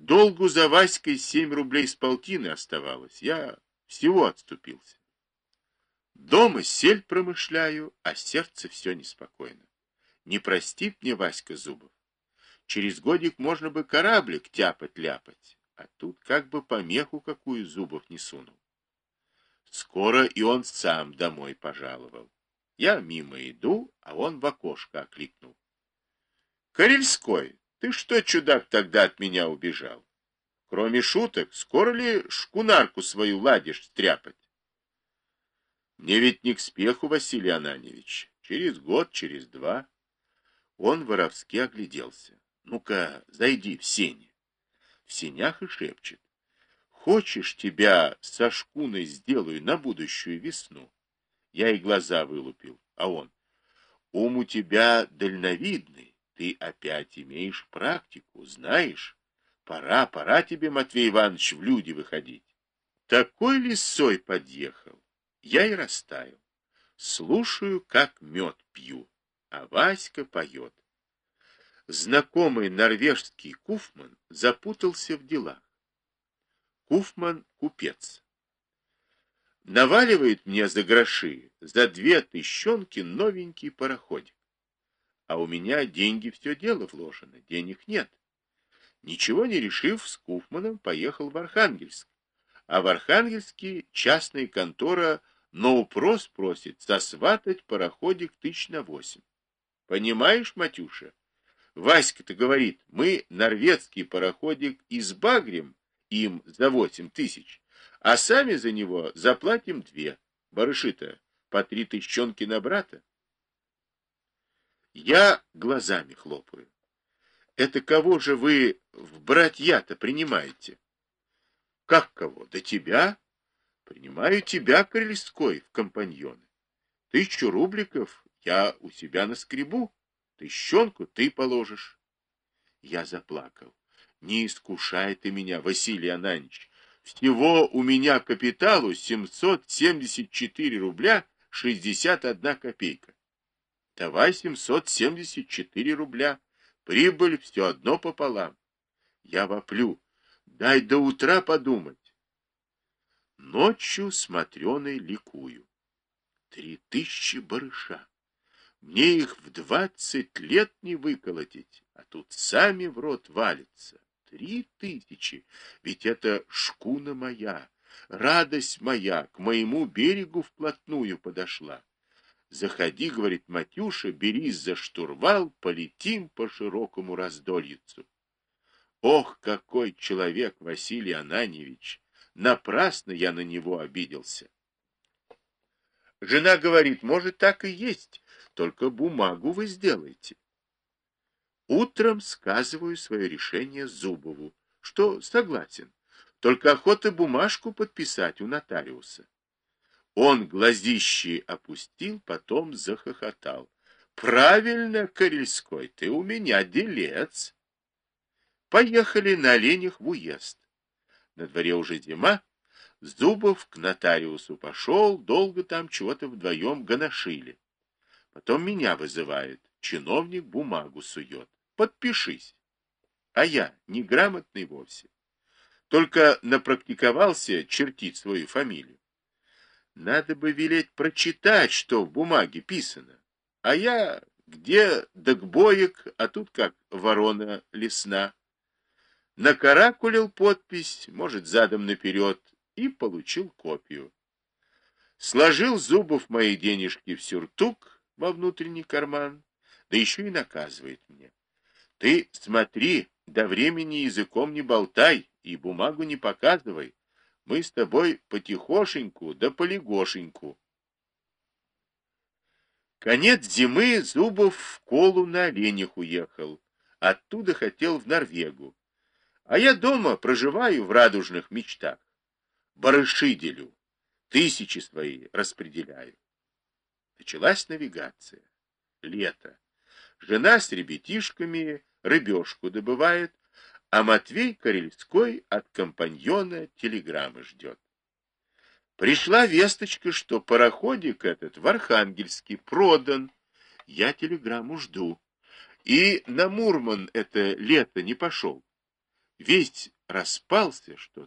Долгу за Васькой 7 рублей с полтины оставалось. Я всего отступился. Дома сель промышляю, а сердце все неспокойно. Не простит мне Васька Зубов. Через годик можно бы кораблик тяпать-ляпать, а тут как бы помеху какую Зубов не сунул. Скоро и он сам домой пожаловал. Я мимо иду, а он в окошко окликнул. Карельской, ты что, чудак, тогда от меня убежал? Кроме шуток, скоро ли шкунарку свою ладишь стряпать? Мне ведь не к спеху, Василий Ананьевич. Через год, через два. Он воровски огляделся. Ну-ка, зайди в сени. В сенях и шепчет. Хочешь, тебя со шкуной сделаю на будущую весну? Я и глаза вылупил, а он. Ум у тебя дальновидный, ты опять имеешь практику, знаешь. Пора тебе, Матвей Иванович, в люди выходить. Такой лисой подъехал. Я и растаял. Слушаю, как мед пью, а Васька поет. Знакомый норвежский Куфман запутался в делах. Куфман — купец. Наваливает мне за гроши, за 2 тыщенки новенький пароходик. А у меня деньги все дело вложено, денег нет. Ничего не решив, с Куфманом поехал в Архангельск. А в Архангельске частная контора на упрос просит сосватать пароходик 1000 на 8. Понимаешь, Матюша? Васька-то говорит, мы норвежский пароходик избагрим им за 8000, а сами за него заплатим 2. Барыши-то по 3 тыщенки на брата. Я глазами хлопаю. Это кого же вы в братья-то принимаете? Как кого? Да тебя? Принимаю тебя, Крыльской, в компаньоны. 1000 рубликов я у себя наскребу, тыщенку ты положишь. Я заплакал. Не искушай ты меня, Василий Ананьевич. Всего у меня капиталу 774 рубля 61 копейка. Давай 774 рубля. Прибыль все одно пополам. Я воплю. Дай до утра подумать. Ночью смотреной ликую. 3000 барыша. Мне их в 20 лет не выколотить, а тут сами в рот валятся. 3000, ведь это шкуна моя, радость моя, к моему берегу вплотную подошла. Заходи, говорит Матюша, берись за штурвал, полетим по широкому раздольицу. Ох, какой человек Василий Ананьевич! Напрасно я на него обиделся. Жена говорит, может, так и есть, только бумагу вы сделаете. Утром сказываю свое решение Зубову, что согласен, только охота бумажку подписать у нотариуса. Он глазищи опустил, потом захохотал. Правильно, Карельской, ты у меня делец. Поехали на оленях в уезд. На дворе уже зима. Зубов к нотариусу пошел, долго там чего-то вдвоем гоношили. Потом меня вызывает, чиновник бумагу сует. Подпишись. А я неграмотный вовсе. Только напрактиковался чертить свою фамилию. Надо бы велеть прочитать, что в бумаге писано. А я где догбоек, а тут как ворона лесна. Накаракулил подпись, может, задом наперед, и получил копию. Сложил Зубов мои денежки в сюртук во внутренний карман, да еще и наказывает мне. Ты смотри, до времени языком не болтай и бумагу не показывай. Мы с тобой потихошеньку да полегошеньку. Конец зимы Зубов в Колу на оленях уехал. Оттуда хотел в Норвегу. А я дома проживаю в радужных мечтах. Барыши делю, 1000 свои распределяю. Началась навигация. Лето. Жена с ребятишками рыбешку добывает, а Матвей Карельской от компаньона телеграммы ждет. Пришла весточка, что пароходик этот в Архангельске продан. Я телеграмму жду. И на Мурман это лето не пошел. весь распался, что